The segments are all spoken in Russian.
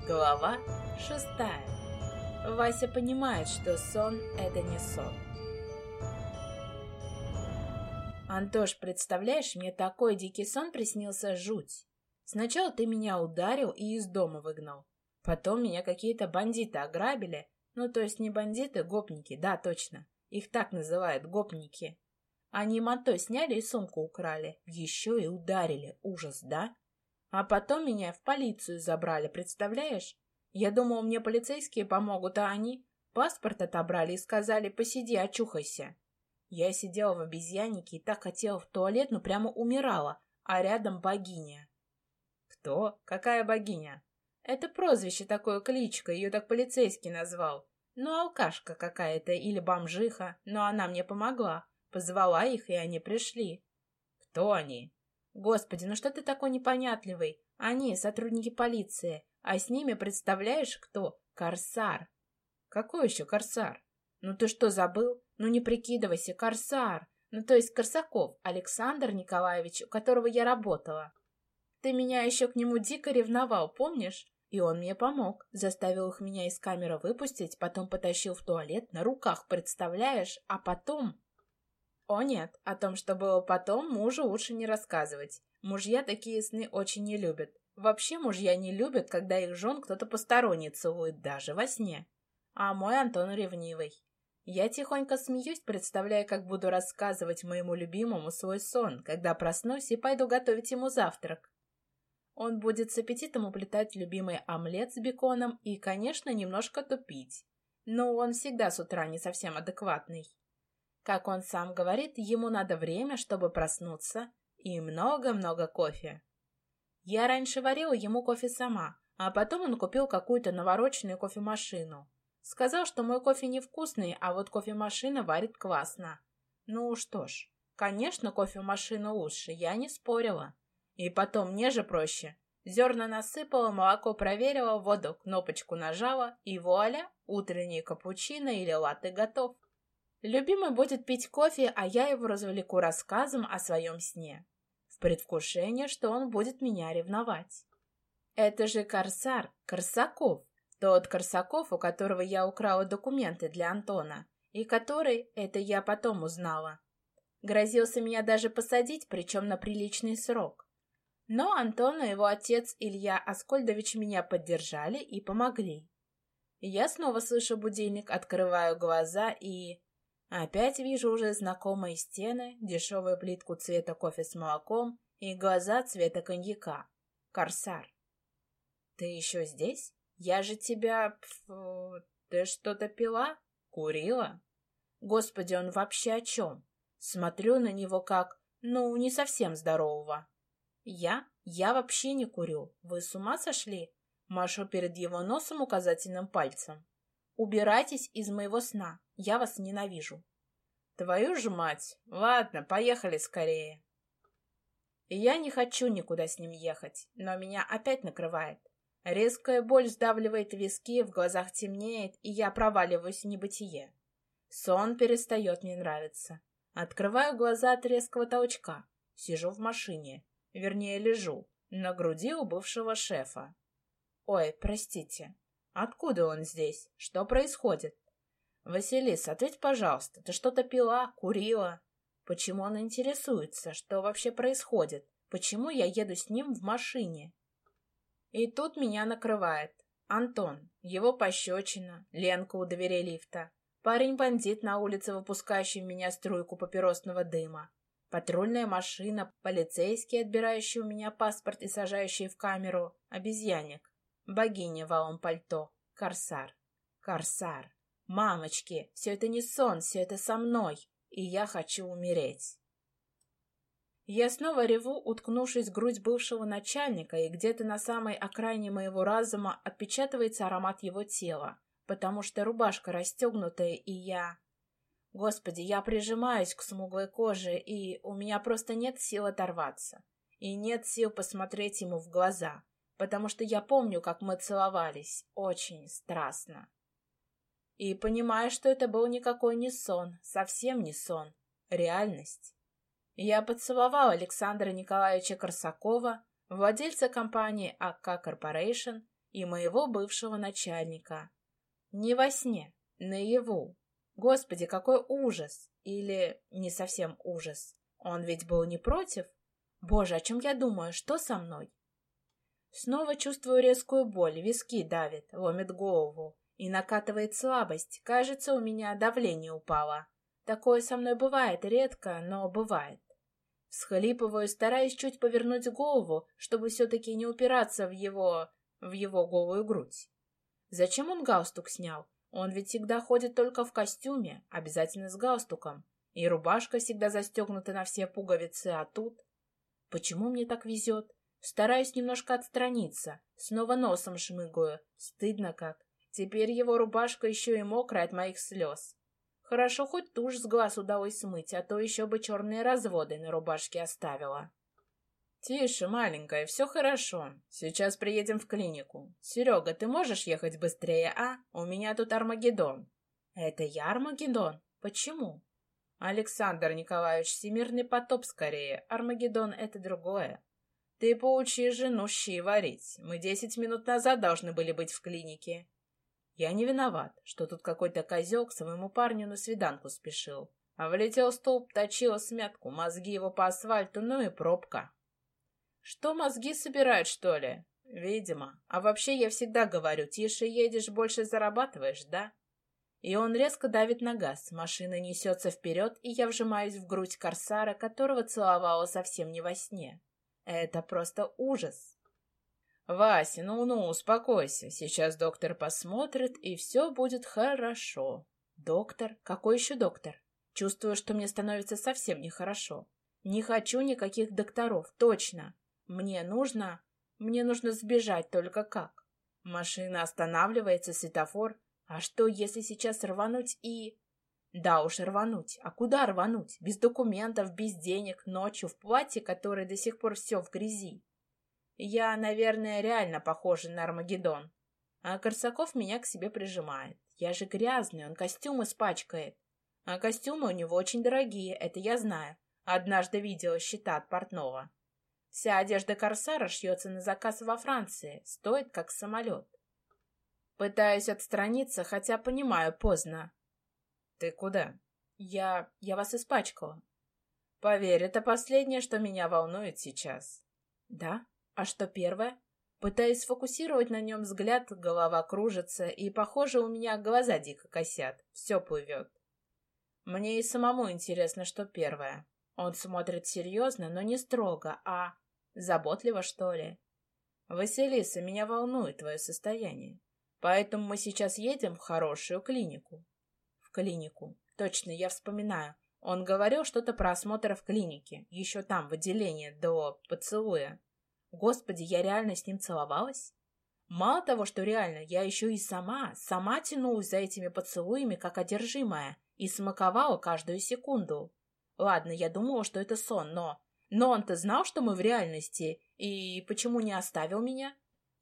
Глава 6. Вася понимает, что сон — это не сон. Антош, представляешь, мне такой дикий сон приснился, жуть. Сначала ты меня ударил и из дома выгнал. Потом меня какие-то бандиты ограбили. Ну, то есть не бандиты, гопники, да, точно. Их так называют, гопники. Они манто сняли и сумку украли. Еще и ударили. Ужас, да? А потом меня в полицию забрали, представляешь? Я думал, мне полицейские помогут, а они паспорт отобрали и сказали: посиди, очухайся. Я сидела в обезьяннике и так хотела в туалет, но прямо умирала, а рядом богиня. Кто? Какая богиня? Это прозвище, такое, кличка, ее так полицейский назвал. Ну, алкашка какая-то или бомжиха, но она мне помогла. Позвала их, и они пришли. Кто они? Господи, ну что ты такой непонятливый? Они сотрудники полиции, а с ними представляешь кто? Корсар. Какой еще корсар? Ну ты что, забыл? Ну не прикидывайся, корсар. Ну то есть Корсаков Александр Николаевич, у которого я работала. Ты меня еще к нему дико ревновал, помнишь? И он мне помог. Заставил их меня из камеры выпустить, потом потащил в туалет на руках, представляешь? А потом... О нет, о том, что было потом, мужу лучше не рассказывать. Мужья такие сны очень не любят. Вообще мужья не любят, когда их жен кто-то посторонний целует, даже во сне. А мой Антон ревнивый. Я тихонько смеюсь, представляя, как буду рассказывать моему любимому свой сон, когда проснусь и пойду готовить ему завтрак. Он будет с аппетитом уплетать любимый омлет с беконом и, конечно, немножко тупить. Но он всегда с утра не совсем адекватный. Как он сам говорит, ему надо время, чтобы проснуться, и много-много кофе. Я раньше варила ему кофе сама, а потом он купил какую-то навороченную кофемашину. Сказал, что мой кофе невкусный, а вот кофемашина варит классно. Ну что ж, конечно, кофемашина лучше, я не спорила. И потом мне же проще. Зерна насыпала, молоко проверила, воду кнопочку нажала, и вуаля, утренний капучино или латте готов. Любимый будет пить кофе, а я его развлеку рассказом о своем сне, в предвкушении, что он будет меня ревновать. Это же Корсар, Корсаков, тот Корсаков, у которого я украла документы для Антона, и который, это я потом узнала, грозился меня даже посадить, причем на приличный срок. Но Антон и его отец Илья Аскольдович меня поддержали и помогли. Я снова слышу будильник, открываю глаза и... Опять вижу уже знакомые стены, дешевую плитку цвета кофе с молоком и глаза цвета коньяка. Корсар. Ты еще здесь? Я же тебя... Ты что-то пила? Курила? Господи, он вообще о чем? Смотрю на него как... Ну, не совсем здорового. Я вообще не курю. Вы с ума сошли? Машу перед его носом указательным пальцем. Убирайтесь из моего сна. Я вас ненавижу. Твою же мать! Ладно, поехали скорее. Я не хочу никуда с ним ехать, но меня опять накрывает. Резкая боль сдавливает виски, в глазах темнеет, и я проваливаюсь в небытие. Сон перестает мне нравиться. Открываю глаза от резкого толчка. Сижу в машине. Вернее, лежу. На груди у бывшего шефа. Ой, простите. Откуда он здесь? Что происходит? Василиса, ответь, пожалуйста, ты что-то пила, курила? Почему он интересуется? Что вообще происходит? Почему я еду с ним в машине? И тут меня накрывает. Антон, его пощечина, Ленка у дверей лифта, парень-бандит на улице, выпускающий в меня струйку папиросного дыма, патрульная машина, полицейские, отбирающие у меня паспорт и сажающие в камеру, обезьянник, богиня в алом пальто, корсар, корсар. Мамочки, все это не сон, все это со мной, и я хочу умереть. Я снова реву, уткнувшись в грудь бывшего начальника, и где-то на самой окраине моего разума отпечатывается аромат его тела, потому что рубашка расстегнутая, и я... Господи, я прижимаюсь к смуглой коже, и у меня просто нет сил оторваться. И нет сил посмотреть ему в глаза, потому что я помню, как мы целовались, очень страстно. И понимаю, что это был никакой не сон, совсем не сон, реальность. Я поцеловал Александра Николаевича Корсакова, владельца компании АК Corporation, и моего бывшего начальника. Не во сне, наяву. Господи, какой ужас! Или не совсем ужас. Он ведь был не против? Боже, о чем я думаю? Что со мной? Снова чувствую резкую боль, виски давит, ломит голову. И накатывает слабость. Кажется, у меня давление упало. Такое со мной бывает редко, но бывает. Всхлипываю, стараясь чуть повернуть голову, чтобы все-таки не упираться в его голую грудь. Зачем он галстук снял? Он ведь всегда ходит только в костюме, обязательно с галстуком. И рубашка всегда застегнута на все пуговицы, а тут... Почему мне так везет? Стараюсь немножко отстраниться, снова носом шмыгаю. Стыдно как. Теперь его рубашка еще и мокрая от моих слез. Хорошо, хоть тушь с глаз удалось смыть, а то еще бы черные разводы на рубашке оставила. «Тише, маленькая, все хорошо. Сейчас приедем в клинику. Серега, ты можешь ехать быстрее, а? У меня тут Армагеддон». «Это я Армагеддон? Почему?» «Александр Николаевич, всемирный потоп скорее. Армагеддон — это другое. Ты поучи жену щи варить. Мы 10 минут назад должны были быть в клинике». Я не виноват, что тут какой-то козел к своему парню на свиданку спешил. А влетел столб, точила смятку, мозги его по асфальту, ну и пробка. Что, мозги собирают, что ли? Видимо. А вообще я всегда говорю, тише едешь, больше зарабатываешь, да? И он резко давит на газ, машина несется вперед, и я вжимаюсь в грудь корсара, которого целовала совсем не во сне. Это просто ужас. «Вася, ну-ну, успокойся. Сейчас доктор посмотрит, и все будет хорошо». «Доктор? Какой еще доктор?» Чувствую, что мне становится совсем нехорошо. Не хочу никаких докторов, точно. Мне нужно сбежать, только как? Машина останавливается, светофор. А что, если сейчас рвануть и... Да уж, рвануть. А куда рвануть? Без документов, без денег, ночью, в платье, которое до сих пор все в грязи. Я, наверное, реально похожа на Армагеддон. А Корсаков меня к себе прижимает. Я же грязный, он костюм испачкает. А костюмы у него очень дорогие, это я знаю. Однажды видела счета от портного. Вся одежда Корсара шьется на заказ во Франции, стоит как самолет. Пытаюсь отстраниться, хотя понимаю, поздно. Ты куда? Я вас испачкала. Поверь, это последнее, что меня волнует сейчас. Да? А что первое? Пытаясь сфокусировать на нем взгляд, голова кружится, и, похоже, у меня глаза дико косят. Все плывет. Мне и самому интересно, что первое. Он смотрит серьезно, но не строго, а заботливо, что ли. «Василиса, меня волнует твое состояние. Поэтому мы сейчас едем в хорошую клинику». В клинику. Точно, я вспоминаю. Он говорил что-то про осмотр в клинике, еще там, в отделении, до поцелуя. Господи, я реально с ним целовалась? Мало того, что реально, я еще и сама тянулась за этими поцелуями, как одержимая, и смаковала каждую секунду. Ладно, я думала, что это сон, но он-то знал, что мы в реальности, и почему не оставил меня?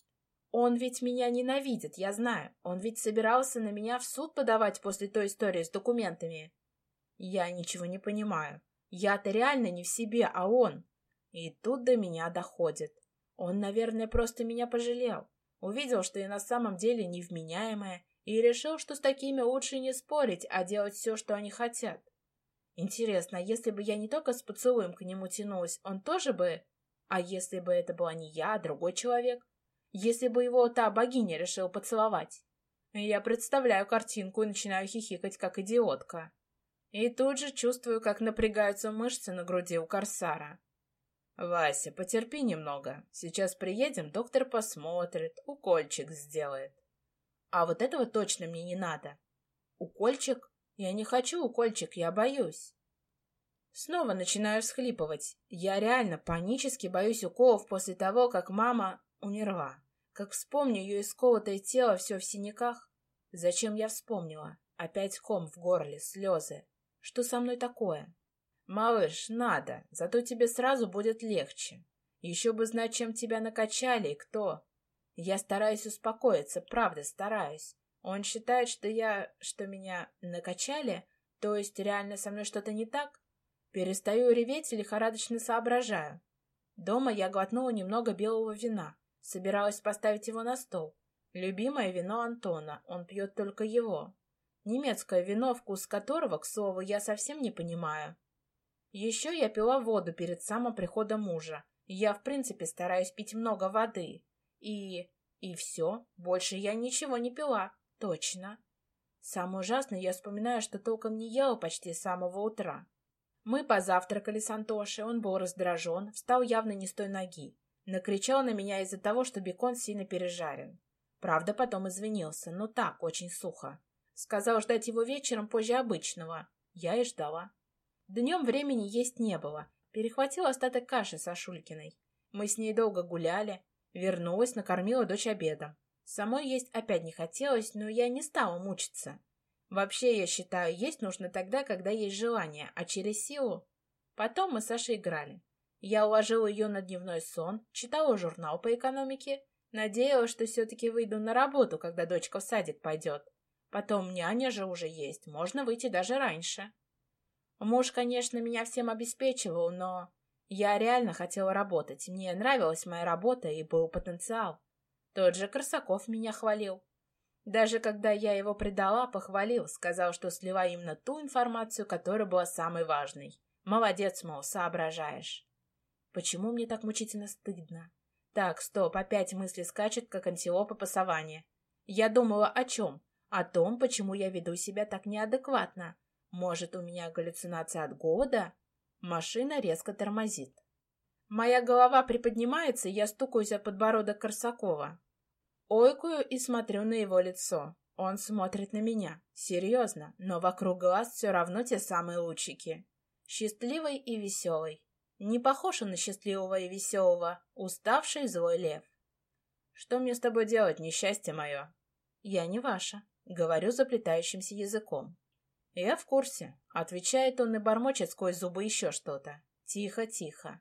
Он ведь меня ненавидит, я знаю. Он ведь собирался на меня в суд подавать после той истории с документами. Я ничего не понимаю. Я-то реально не в себе, а он. И тут до меня доходит. Он, наверное, просто меня пожалел. Увидел, что я на самом деле невменяемая, и решил, что с такими лучше не спорить, а делать все, что они хотят. Интересно, а если бы я не только с поцелуем к нему тянулась, он тоже бы... А если бы это была не я, а другой человек? Если бы его та богиня решила поцеловать? Я представляю картинку и начинаю хихикать, как идиотка. И тут же чувствую, как напрягаются мышцы на груди у корсара. «Вася, потерпи немного. Сейчас приедем, доктор посмотрит, укольчик сделает». А вот этого точно мне не надо. Укольчик? Я не хочу укольчик, я боюсь. Снова начинаю всхлипывать. Я реально панически боюсь уколов после того, как мама умерла. Как вспомню ее исколотое тело, все в синяках. Зачем я вспомнила? Опять ком в горле, слезы. Что со мной такое? Малыш, надо, зато тебе сразу будет легче. Еще бы знать, чем тебя накачали и кто. Я стараюсь успокоиться, правда стараюсь. Он считает, что меня накачали, то есть реально со мной что-то не так? Перестаю реветь и лихорадочно соображаю. Дома я глотнула немного белого вина, собиралась поставить его на стол, Любимое вино Антона, он пьет только его. Немецкое вино, вкус которого, к слову, я совсем не понимаю. Еще я пила воду перед самым приходом мужа. Я, в принципе, стараюсь пить много воды. И все, больше я ничего не пила, точно. Самое ужасное, я вспоминаю, что толком не ела почти с самого утра. Мы позавтракали с Антошей, он был раздражен, встал явно не с той ноги. Накричал на меня из-за того, что бекон сильно пережарен. Правда, потом извинился, но так, очень сухо. Сказал ждать его вечером позже обычного. Я и ждала. Днем времени есть не было. Перехватил остаток каши со Шулькиной. Мы с ней долго гуляли. Вернулась, накормила дочь обедом. Самой есть опять не хотелось, но я не стала мучиться. Вообще, я считаю, есть нужно тогда, когда есть желание, а через силу... Потом мы с Сашей играли. Я уложила ее на дневной сон, читала журнал по экономике, надеялась, что все-таки выйду на работу, когда дочка в садик пойдет. Потом няня же уже есть, можно выйти даже раньше. Муж, конечно, меня всем обеспечивал, но... Я реально хотела работать, мне нравилась моя работа и был потенциал. Тот же Корсаков меня хвалил. Даже когда я его предала, похвалил, сказал, что сливаю именно ту информацию, которая была самой важной. Молодец, мол, соображаешь. Почему мне так мучительно стыдно? Так, стоп, опять мысли скачут, как антилопа по саванне. Я думала о чем? О том, почему я веду себя так неадекватно. Может, у меня галлюцинация от голода? Машина резко тормозит. Моя голова приподнимается, и я стукаюсь о подбородок Корсакова. Ойкую и смотрю на его лицо. Он смотрит на меня. Серьезно, но вокруг глаз все равно те самые лучики. Счастливый и веселый. Не похож он на счастливого и веселого, уставший злой лев. Что мне с тобой делать, несчастье мое? Я не ваша, говорю заплетающимся языком. «Я в курсе», — отвечает он и бормочет сквозь зубы еще что-то. Тихо, тихо.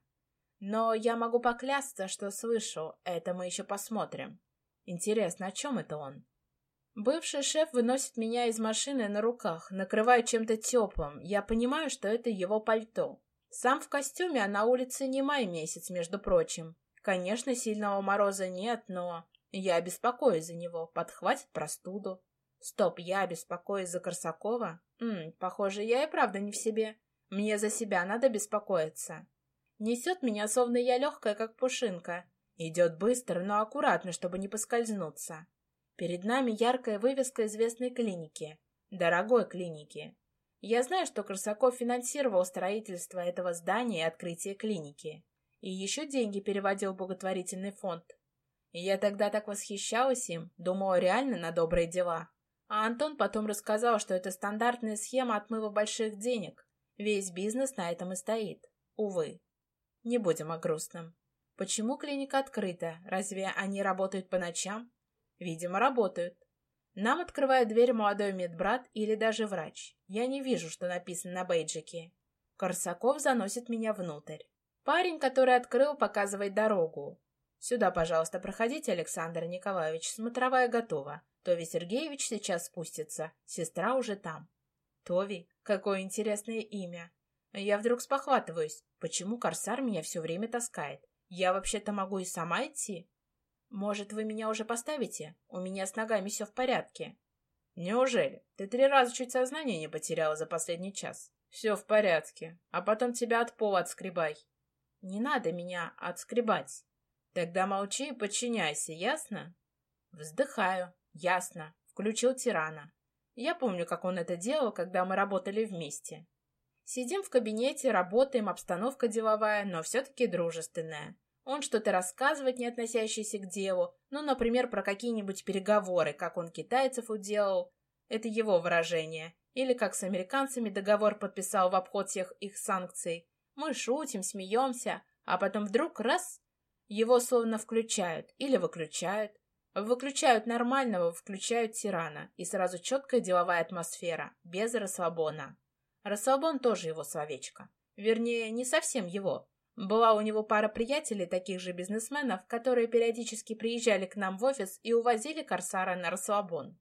Но я могу поклясться, что слышу, это мы еще посмотрим. Интересно, о чем это он? Бывший шеф выносит меня из машины на руках, накрывает чем-то теплым. Я понимаю, что это его пальто. Сам в костюме, а на улице не май месяц, между прочим. Конечно, сильного мороза нет, но я беспокоюсь за него, подхватит простуду. Стоп, я беспокоюсь за Корсакова? Похоже, я и правда не в себе. Мне за себя надо беспокоиться. Несет меня, словно я легкая, как пушинка. Идет быстро, но аккуратно, чтобы не поскользнуться. Перед нами яркая вывеска известной клиники. Дорогой клиники. Я знаю, что Корсаков финансировал строительство этого здания и открытие клиники. И еще деньги переводил в благотворительный фонд. И я тогда так восхищалась им, думала реально на добрые дела. А Антон потом рассказал, что это стандартная схема отмыва больших денег. Весь бизнес на этом и стоит. Увы. Не будем о грустном. Почему клиника открыта? Разве они работают по ночам? Видимо, работают. Нам открывает дверь молодой медбрат или даже врач. Я не вижу, что написано на бейджике. Корсаков заносит меня внутрь. Парень, который открыл, показывает дорогу. «Сюда, пожалуйста, проходите, Александр Николаевич, смотровая готова. Тови Сергеевич сейчас спустится, сестра уже там». Тови? Какое интересное имя. Я вдруг спохватываюсь. Почему корсар меня все время таскает? Я вообще-то могу и сама идти. Может, вы меня уже поставите? У меня с ногами все в порядке. Неужели? Ты 3 раза чуть сознание не потеряла за последний час. Все в порядке. А потом тебя от пола отскребай. Не надо меня отскребать. Тогда молчи и подчиняйся, ясно? Вздыхаю. Ясно. Включил тирана. Я помню, как он это делал, когда мы работали вместе. Сидим в кабинете, работаем, обстановка деловая, но все-таки дружественная. Он что-то рассказывает, не относящееся к делу, ну, например, про какие-нибудь переговоры, как он китайцев уделал. Это его выражение. Или как с американцами договор подписал в обход всех их санкций. Мы шутим, смеемся, а потом вдруг раз... Его словно включают или выключают. Выключают нормального, включают тирана. И сразу четкая деловая атмосфера, без расслабона. Расслабон тоже его словечко. Вернее, не совсем его. Была у него пара приятелей, таких же бизнесменов, которые периодически приезжали к нам в офис и увозили корсара на расслабон.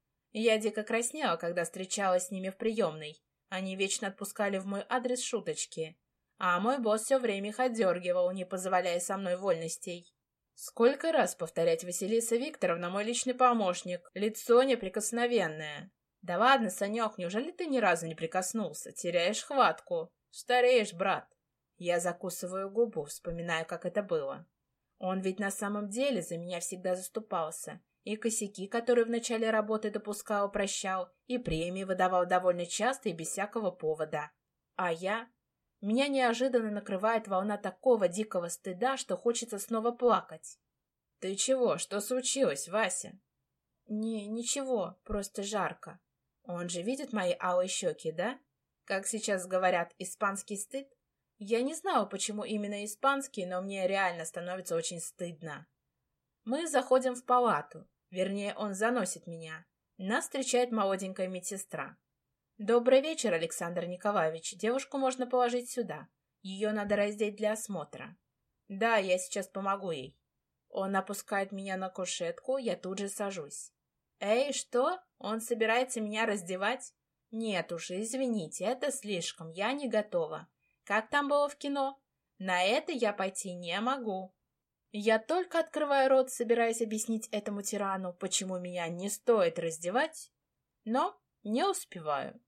Я дико краснела, когда встречалась с ними в приемной. Они вечно отпускали в мой адрес шуточки. А мой босс все время их отдергивал, не позволяя со мной вольностей. Сколько раз повторять: Василиса Викторовна, мой личный помощник, лицо неприкосновенное. Да ладно, Санек, неужели ты ни разу не прикоснулся? Теряешь хватку. Стареешь, брат. Я закусываю губу, вспоминая, как это было. Он ведь на самом деле за меня всегда заступался. И косяки, которые в начале работы допускал, прощал, и премии выдавал довольно часто и без всякого повода. А я... Меня неожиданно накрывает волна такого дикого стыда, что хочется снова плакать. «Ты чего? Что случилось, Вася?» Ничего, просто жарко. Он же видит мои алые щеки, да? Как сейчас говорят, испанский стыд? Я не знала, почему именно испанский, но мне реально становится очень стыдно. Мы заходим в палату. Вернее, он заносит меня. Нас встречает молоденькая медсестра. «Добрый вечер, Александр Николаевич. Девушку можно положить сюда. Ее надо раздеть для осмотра». «Да, я сейчас помогу ей». Он опускает меня на кушетку, я тут же сажусь. «Эй, что? Он собирается меня раздевать?» «Нет уж, извините, это слишком, я не готова. Как там было в кино? На это я пойти не могу». Я только открываю рот, собираясь объяснить этому тирану, почему меня не стоит раздевать, но не успеваю.